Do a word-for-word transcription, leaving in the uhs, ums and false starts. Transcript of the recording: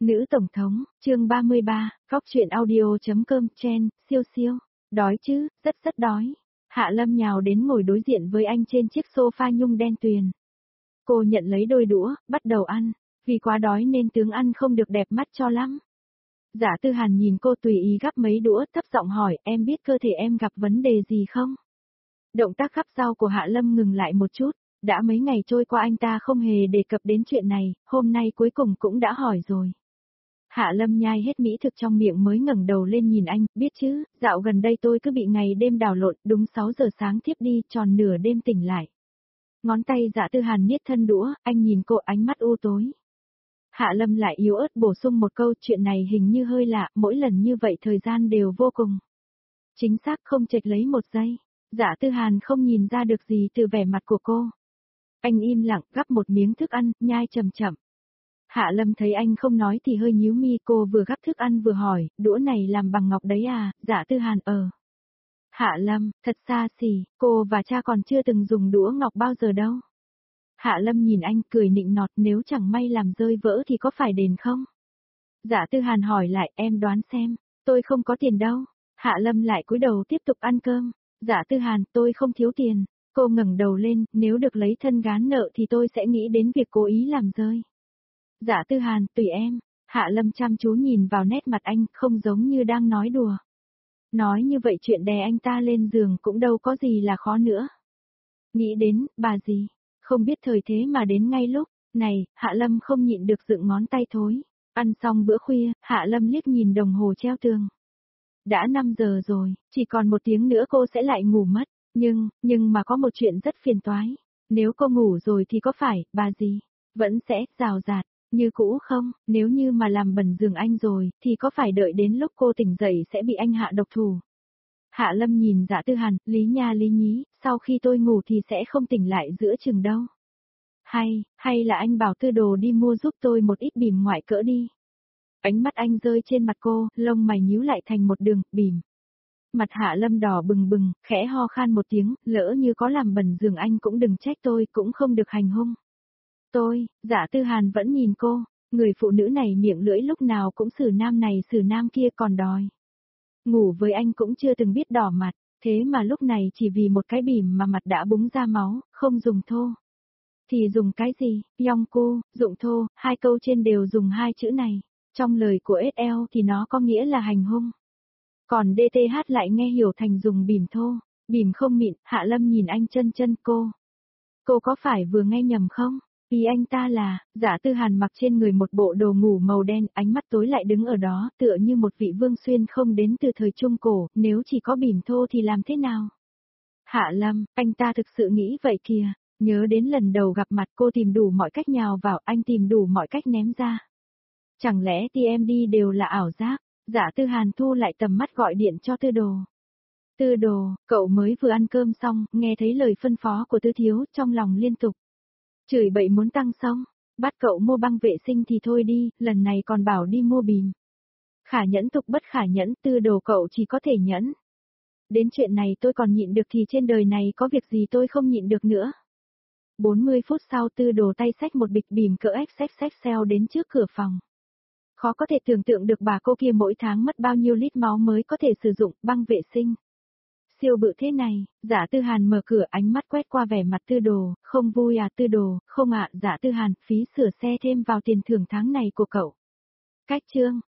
Nữ Tổng thống, chương ba mươi ba, Phóc truyện audio.com chen, siêu siêu, đói chứ, rất rất đói. Hạ Lâm nhào đến ngồi đối diện với anh trên chiếc sofa nhung đen tuyền. Cô nhận lấy đôi đũa, bắt đầu ăn, vì quá đói nên tướng ăn không được đẹp mắt cho lắm. Giả Tư Hàn nhìn cô tùy ý gắp mấy đũa, thấp giọng hỏi, em biết cơ thể em gặp vấn đề gì không? Động tác gắp rau của Hạ Lâm ngừng lại một chút, đã mấy ngày trôi qua anh ta không hề đề cập đến chuyện này, hôm nay cuối cùng cũng đã hỏi rồi. Hạ Lâm nhai hết mỹ thực trong miệng mới ngẩng đầu lên nhìn anh, biết chứ, dạo gần đây tôi cứ bị ngày đêm đảo lộn, đúng sáu giờ sáng thiếp đi, tròn nửa đêm tỉnh lại. Ngón tay Dạ Tư Hàn niết thân đũa, anh nhìn cô ánh mắt u tối. Hạ Lâm lại yếu ớt bổ sung một câu, chuyện này hình như hơi lạ, mỗi lần như vậy thời gian đều vô cùng. Chính xác không chệch lấy một giây. Dạ Tư Hàn không nhìn ra được gì từ vẻ mặt của cô. Anh im lặng gắp một miếng thức ăn, nhai chậm chậm. Hạ Lâm thấy anh không nói thì hơi nhíu mi, cô vừa gắp thức ăn vừa hỏi, đũa này làm bằng ngọc đấy à? Dạ Tư Hàn ờ. Hạ Lâm, thật xa xỉ, cô và cha còn chưa từng dùng đũa ngọc bao giờ đâu. Hạ Lâm nhìn anh cười nịnh nọt, nếu chẳng may làm rơi vỡ thì có phải đền không? Dạ Tư Hàn hỏi lại, em đoán xem, tôi không có tiền đâu. Hạ Lâm lại cúi đầu tiếp tục ăn cơm. Dạ Tư Hàn, tôi không thiếu tiền. Cô ngẩng đầu lên, nếu được lấy thân gán nợ thì tôi sẽ nghĩ đến việc cố ý làm rơi. Dạ Tư Hàn, tùy em. Hạ Lâm chăm chú nhìn vào nét mặt anh, không giống như đang nói đùa. Nói như vậy chuyện đè anh ta lên giường cũng đâu có gì là khó nữa. Nghĩ đến, bà gì, không biết thời thế mà đến ngay lúc này, Hạ Lâm không nhịn được dựng ngón tay thối. Ăn xong bữa khuya, Hạ Lâm liếc nhìn đồng hồ treo tường. Đã năm giờ rồi, chỉ còn một tiếng nữa cô sẽ lại ngủ mất. Nhưng, nhưng mà có một chuyện rất phiền toái. Nếu cô ngủ rồi thì có phải, bà gì, vẫn sẽ, rào rạt, như cũ không? Nếu như mà làm bẩn giường anh rồi, thì có phải đợi đến lúc cô tỉnh dậy sẽ bị anh hạ độc thủ? Hạ Lâm nhìn Dạ Tư Hàn, lý nha lý nhí, sau khi tôi ngủ thì sẽ không tỉnh lại giữa chừng đâu. Hay, hay là anh bảo Tư Đồ đi mua giúp tôi một ít bìm ngoại cỡ đi. Ánh mắt anh rơi trên mặt cô, lông mày nhíu lại thành một đường, bìm. Mặt Hạ Lâm đỏ bừng bừng, khẽ ho khan một tiếng, lỡ như có làm bẩn giường anh cũng đừng trách tôi, cũng không được hành hung. Tôi, Dạ Tư Hàn vẫn nhìn cô, người phụ nữ này miệng lưỡi lúc nào cũng xử nam này xử nam kia còn đòi. Ngủ với anh cũng chưa từng biết đỏ mặt, thế mà lúc này chỉ vì một cái bìm mà mặt đã búng ra máu, không dùng thô. Thì dùng cái gì, Yongku, dụng thô, hai câu trên đều dùng hai chữ này, trong lời của ét lờ thì nó có nghĩa là hành hung. Còn đê tê hát lại nghe hiểu thành dùng bìm thô, bìm không mịn, Hạ Lâm nhìn anh chân chân cô. Cô có phải vừa nghe nhầm không? Ý anh ta là, Dạ Tư Hàn mặc trên người một bộ đồ ngủ màu đen, ánh mắt tối lại đứng ở đó, tựa như một vị vương xuyên không đến từ thời Trung Cổ, nếu chỉ có bìm thô thì làm thế nào? Hạ Lâm, anh ta thực sự nghĩ vậy kìa, nhớ đến lần đầu gặp mặt cô tìm đủ mọi cách nhào vào, anh tìm đủ mọi cách ném ra. Chẳng lẽ tê em đê đều là ảo giác? Dạ Tư Hàn thu lại tầm mắt gọi điện cho Tư Đồ. Tư Đồ, cậu mới vừa ăn cơm xong, nghe thấy lời phân phó của Tư Thiếu, trong lòng liên tục. Chửi bậy muốn tăng xong, bắt cậu mua băng vệ sinh thì thôi đi, lần này còn bảo đi mua bìm. Khả nhẫn tục bất khả nhẫn, Tư Đồ cậu chỉ có thể nhẫn. Đến chuyện này tôi còn nhịn được thì trên đời này có việc gì tôi không nhịn được nữa. bốn mươi phút sau Tư Đồ tay xách một bịch bìm cỡ ích xách xách xeo đến trước cửa phòng. Khó có thể tưởng tượng được bà cô kia mỗi tháng mất bao nhiêu lít máu mới có thể sử dụng băng vệ sinh. Siêu bự thế này, Dạ Tư Hàn mở cửa ánh mắt quét qua vẻ mặt Tư Đồ, không vui à Tư Đồ, không ạ, Dạ Tư Hàn, phí sửa xe thêm vào tiền thưởng tháng này của cậu. Cách chương,